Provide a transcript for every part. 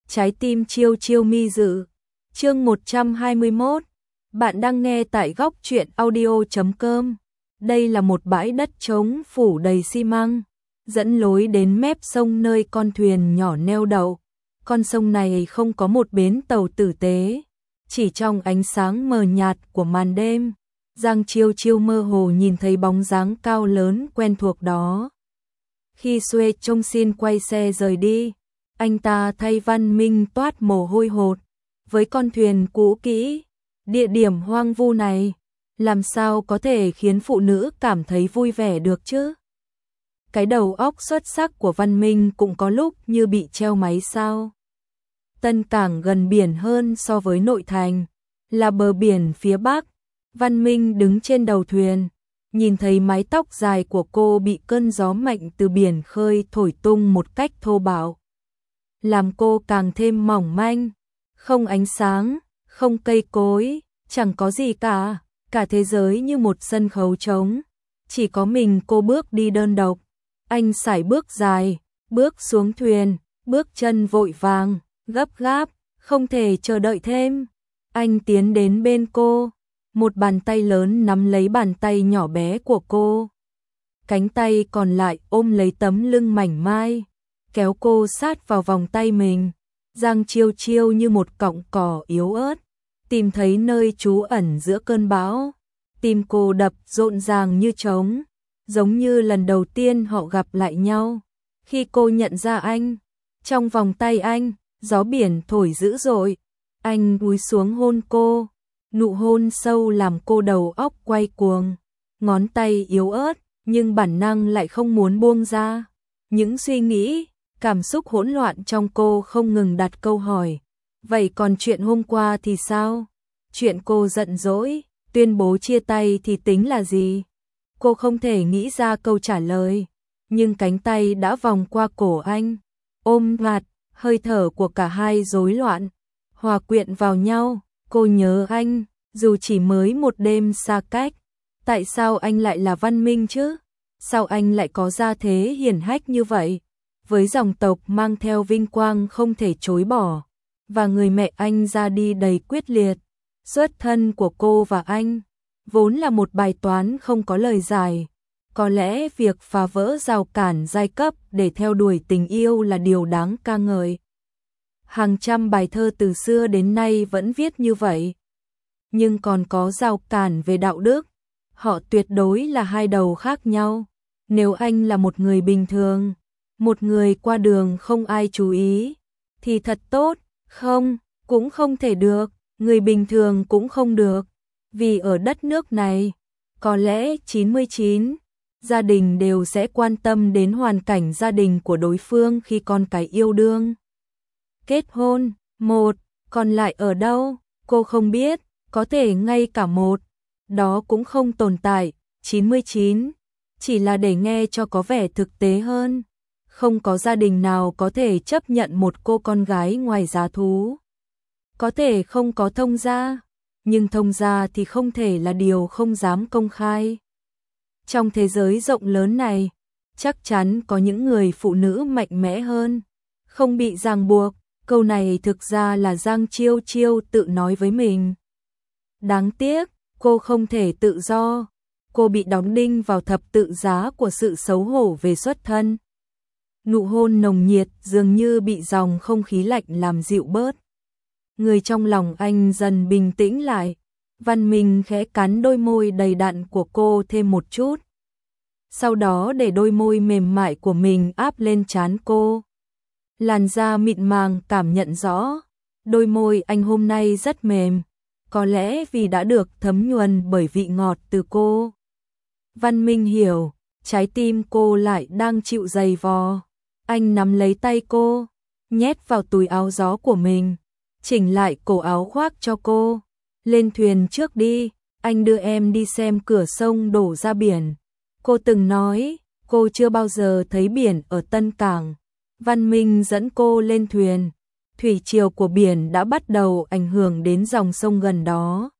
Trái tim chiêu chiêu mi dự. Chương 121. Bạn đang nghe tại góc truyện audio.com. Đây là một bãi đất trống phủ đầy xi măng, dẫn lối đến mép sông nơi con thuyền nhỏ neo đậu. Con sông này không có một bến tàu tử tế, chỉ trong ánh sáng mờ nhạt của màn đêm, Giang Chiêu Chiêu mơ hồ nhìn thấy bóng dáng cao lớn quen thuộc đó. Khi Xuê Trông Xin quay xe rời đi, anh ta thay Văn Minh toát mồ hôi hột. Với con thuyền cũ kỹ, địa điểm hoang vu này, làm sao có thể khiến phụ nữ cảm thấy vui vẻ được chứ? Cái đầu óc xuất sắc của Văn Minh cũng có lúc như bị treo máy sao? Tân Cảng gần biển hơn so với nội thành, là bờ biển phía bắc. Văn Minh đứng trên đầu thuyền, nhìn thấy mái tóc dài của cô bị cơn gió mạnh từ biển khơi thổi tung một cách thô bạo, làm cô càng thêm mỏng manh. Không ánh sáng, không cây cối, chẳng có gì cả, cả thế giới như một sân khấu trống, chỉ có mình cô bước đi đơn độc. Anh sải bước dài, bước xuống thuyền, bước chân vội vàng, gấp gáp, không thể chờ đợi thêm. Anh tiến đến bên cô, một bàn tay lớn nắm lấy bàn tay nhỏ bé của cô, cánh tay còn lại ôm lấy tấm lưng mảnh mai, kéo cô sát vào vòng tay mình. Giang Chiêu Chiêu như một cọng cỏ yếu ớt, tìm thấy nơi trú ẩn giữa cơn bão. Tim cô đập rộn ràng như trống, giống như lần đầu tiên họ gặp lại nhau. Khi cô nhận ra anh, trong vòng tay anh, gió biển thổi dữ dội. Anh cúi xuống hôn cô, nụ hôn sâu làm cô đầu óc quay cuồng. Ngón tay yếu ớt, nhưng bản năng lại không muốn buông ra. Những suy nghĩ, cảm xúc hỗn loạn trong cô không ngừng đặt câu hỏi. Vậy còn chuyện hôm qua thì sao? Chuyện cô giận dỗi, tuyên bố chia tay thì tính là gì? Cô không thể nghĩ ra câu trả lời, nhưng cánh tay đã vòng qua cổ anh, ôm chặt, hơi thở của cả hai rối loạn, hòa quyện vào nhau. Cô nhớ anh, dù chỉ mới một đêm xa cách. Tại sao anh lại là Văn Minh chứ? Sao anh lại có gia thế hiển hách như vậy? Với dòng tộc mang theo vinh quang không thể chối bỏ, và người mẹ anh ra đi đầy quyết liệt. Xuất thân của cô và anh vốn là một bài toán không có lời giải. Có lẽ việc phá vỡ rào cản giai cấp để theo đuổi tình yêu là điều đáng ca ngợi. Hàng trăm bài thơ từ xưa đến nay vẫn viết như vậy. Nhưng còn có rào cản về đạo đức, họ tuyệt đối là hai đầu khác nhau. Nếu anh là một người bình thường, một người qua đường không ai chú ý, thì thật tốt. Không, cũng không thể được, người bình thường cũng không được. Vì ở đất nước này, có lẽ 99 gia đình đều sẽ quan tâm đến hoàn cảnh gia đình của đối phương khi con cái yêu đương, kết hôn. Một, còn lại ở đâu? Cô không biết, có thể ngay cả một, đó cũng không tồn tại. 99, chỉ là để nghe cho có vẻ thực tế hơn. Không có gia đình nào có thể chấp nhận một cô con gái ngoài giá thú. Có thể không có thông gia, nhưng thông gia thì không thể là điều không dám công khai. Trong thế giới rộng lớn này, chắc chắn có những người phụ nữ mạnh mẽ hơn, không bị ràng buộc. Câu này thực ra là Giang Chiêu Chiêu tự nói với mình. Đáng tiếc, cô không thể tự do. Cô bị đóng đinh vào thập tự giá của sự xấu hổ về xuất thân. Nụ hôn nồng nhiệt dường như bị dòng không khí lạnh làm dịu bớt. Người trong lòng anh dần bình tĩnh lại. Văn Minh khẽ cắn đôi môi đầy đặn của cô thêm một chút. Sau đó để đôi môi mềm mại của mình áp lên trán cô. Làn da mịn màng cảm nhận rõ. Đôi môi anh hôm nay rất mềm. Có lẽ vì đã được thấm nhuần bởi vị ngọt từ cô. Văn Minh hiểu, trái tim cô lại đang chịu giày vò. Anh nắm lấy tay cô, nhét vào túi áo gió của mình, chỉnh lại cổ áo khoác cho cô. Lên thuyền trước đi, anh đưa em đi xem cửa sông đổ ra biển. Cô từng nói, cô chưa bao giờ thấy biển ở Tân Cảng. Văn Minh dẫn cô lên thuyền. Thủy triều của biển đã bắt đầu ảnh hưởng đến dòng sông gần đó.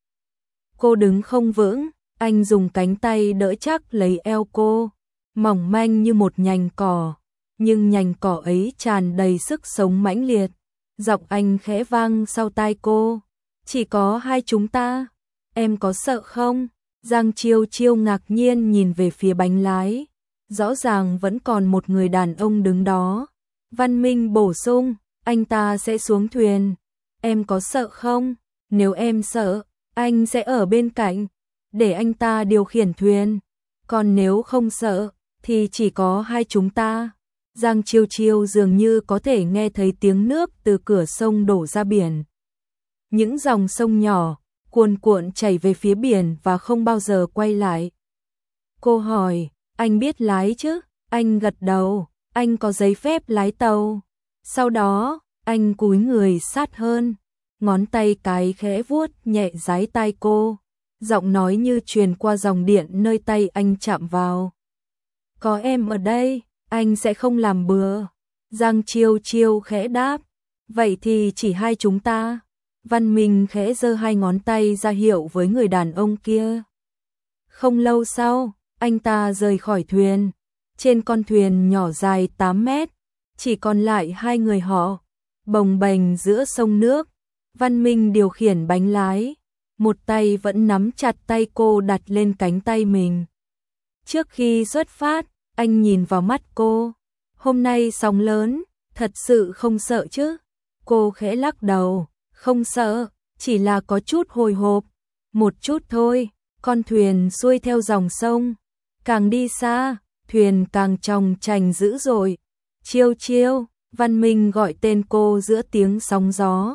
Cô đứng không vững, anh dùng cánh tay đỡ chắc lấy eo cô, mỏng manh như một nhành cỏ, nhưng nhành cỏ ấy tràn đầy sức sống mãnh liệt. Giọng anh khẽ vang sau tai cô. Chỉ có hai chúng ta, em có sợ không? Giang Chiêu Chiêu ngạc nhiên nhìn về phía bánh lái. Rõ ràng vẫn còn một người đàn ông đứng đó. Văn Minh bổ sung, anh ta sẽ xuống thuyền. Em có sợ không? Nếu em sợ, anh sẽ ở bên cạnh, để anh ta điều khiển thuyền. Còn nếu không sợ, thì chỉ có hai chúng ta. Giang Chiêu Chiêu dường như có thể nghe thấy tiếng nước từ cửa sông đổ ra biển. Những dòng sông nhỏ, cuồn cuộn chảy về phía biển và không bao giờ quay lại. Cô hỏi, anh biết lái chứ? Anh gật đầu, anh có giấy phép lái tàu. Sau đó, anh cúi người sát hơn, ngón tay cái khẽ vuốt nhẹ dái tai cô. Giọng nói như truyền qua dòng điện nơi tay anh chạm vào. Có em ở đây, anh sẽ không làm bừa. Giang Chiêu Chiêu khẽ đáp, vậy thì chỉ hai chúng ta. Văn Minh khẽ giơ hai ngón tay ra hiệu với người đàn ông kia. Không lâu sau, anh ta rời khỏi thuyền. Trên con thuyền nhỏ dài 8 mét, chỉ còn lại hai người họ, bồng bềnh giữa sông nước. Văn Minh điều khiển bánh lái, một tay vẫn nắm chặt tay cô đặt lên cánh tay mình. Trước khi xuất phát, anh nhìn vào mắt cô. Hôm nay sóng lớn, thật sự không sợ chứ? Cô khẽ lắc đầu, không sợ, chỉ là có chút hồi hộp. Một chút thôi. Con thuyền xuôi theo dòng sông, càng đi xa, thuyền càng chòng chành dữ dội. Chiêu Chiêu, Văn Minh gọi tên cô giữa tiếng sóng gió.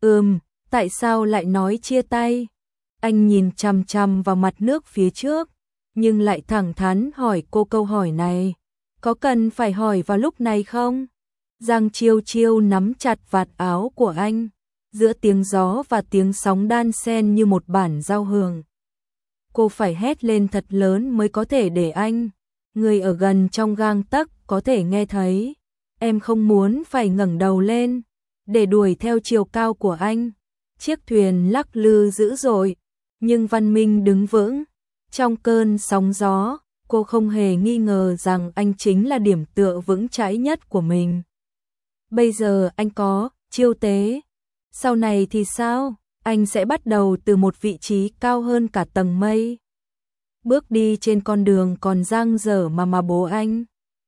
Tại sao lại nói chia tay? Anh nhìn chằm chằm vào mặt nước phía trước, nhưng lại thẳng thắn hỏi cô câu hỏi này. Có cần phải hỏi vào lúc này không? Giang Chiêu Chiêu nắm chặt vạt áo của anh, giữa tiếng gió và tiếng sóng đan xen như một bản giao hưởng. Cô phải hét lên thật lớn mới có thể để anh, người ở gần trong gang tấc, có thể nghe thấy. Em không muốn phải ngẩng đầu lên để đuổi theo chiều cao của anh. Chiếc thuyền lắc lư dữ dội, nhưng Văn Minh đứng vững. Trong cơn sóng gió, cô không hề nghi ngờ rằng anh chính là điểm tựa vững chãi nhất của mình. Bây giờ anh có chiêu tế. Sau này thì sao? Anh sẽ bắt đầu từ một vị trí cao hơn cả tầng mây. Bước đi trên con đường còn dang dở mà bố anh,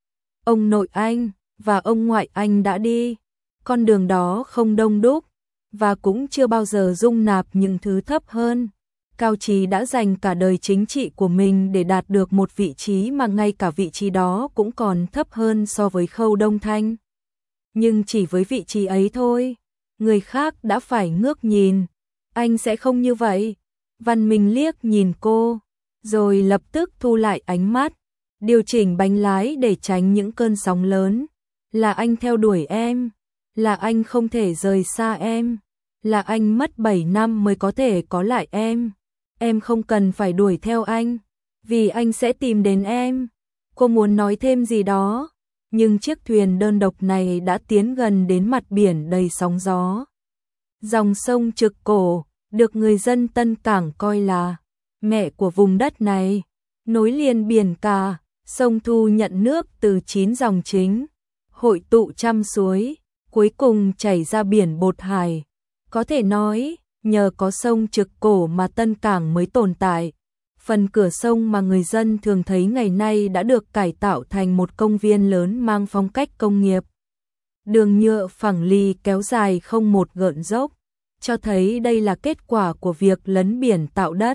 ông nội anh và ông ngoại anh đã đi. Con đường đó không đông đúc và cũng chưa bao giờ dung nạp những thứ thấp hơn. Cao Chí đã dành cả đời chính trị của mình để đạt được một vị trí mà ngay cả vị trí đó cũng còn thấp hơn so với Khâu Đông Thanh. Nhưng chỉ với vị trí ấy thôi, người khác đã phải ngước nhìn. Anh sẽ không như vậy. Văn Minh liếc nhìn cô, rồi lập tức thu lại ánh mắt, điều chỉnh bánh lái để tránh những cơn sóng lớn. Là anh theo đuổi em, là anh không thể rời xa em, là anh mất 7 năm mới có thể có lại em. Em không cần phải đuổi theo anh, vì anh sẽ tìm đến em. Cô muốn nói thêm gì đó, nhưng chiếc thuyền đơn độc này đã tiến gần đến mặt biển đầy sóng gió. Dòng sông Trực Cổ, được người dân Tân Cảng coi là mẹ của vùng đất này, nối liền biển cả. Sông thu nhận nước từ 9 dòng chính, hội tụ trăm suối, cuối cùng chảy ra biển Bột Hải. Có thể nói, nhờ có sông Trực Cổ mà Tân Cảng mới tồn tại. Phần cửa sông mà người dân thường thấy ngày nay đã được cải tạo thành một công viên lớn mang phong cách công nghiệp. Đường nhựa phẳng lì kéo dài không một gợn dốc, cho thấy đây là kết quả của việc lấn biển tạo đất.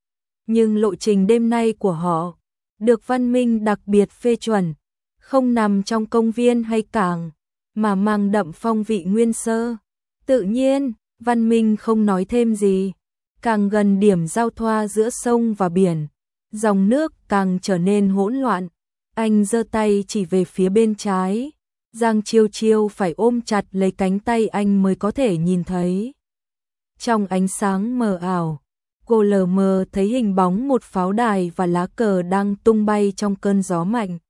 Nhưng lộ trình đêm nay của họ được Văn Minh đặc biệt phê chuẩn, không nằm trong công viên hay cảng, mà mang đậm phong vị nguyên sơ. Tự nhiên, Văn Minh không nói thêm gì. Càng gần điểm giao thoa giữa sông và biển, dòng nước càng trở nên hỗn loạn. Anh giơ tay chỉ về phía bên trái. Giang Chiêu Chiêu phải ôm chặt lấy cánh tay anh mới có thể nhìn thấy. Trong ánh sáng mờ ảo, cô lờ mờ thấy hình bóng một pháo đài và lá cờ đang tung bay trong cơn gió mạnh.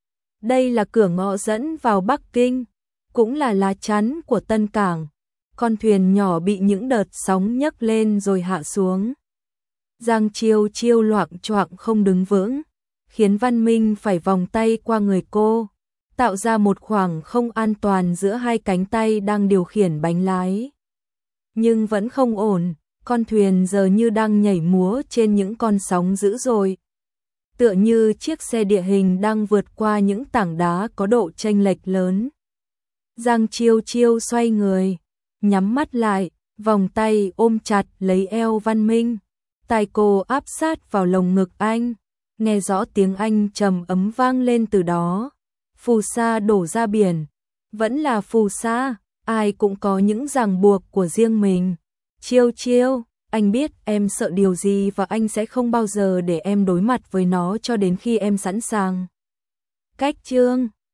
Đây là cửa ngõ dẫn vào Bắc Kinh, cũng là lá chắn của Tân Cảng. Con thuyền nhỏ bị những đợt sóng nhấc lên rồi hạ xuống. Giang Chiêu Chiêu loạng choạng không đứng vững, khiến Văn Minh phải vòng tay qua người cô. tạo ra một khoảng không an toàn giữa hai cánh tay đang điều khiển bánh lái. Nhưng vẫn không ổn, con thuyền giờ như đang nhảy múa trên những con sóng dữ dội. Tựa như chiếc xe địa hình đang vượt qua những tảng đá có độ chênh lệch lớn. Giang Chiêu Chiêu xoay người, nhắm mắt lại, vòng tay ôm chặt lấy eo Văn Minh. Tai cô áp sát vào lồng ngực anh, nghe rõ tiếng anh trầm ấm vang lên từ đó. Phù sa đổ ra biển, vẫn là phù sa, ai cũng có những ràng buộc của riêng mình. Chiêu Chiêu, anh biết em sợ điều gì và anh sẽ không bao giờ để em đối mặt với nó cho đến khi em sẵn sàng. Cách chương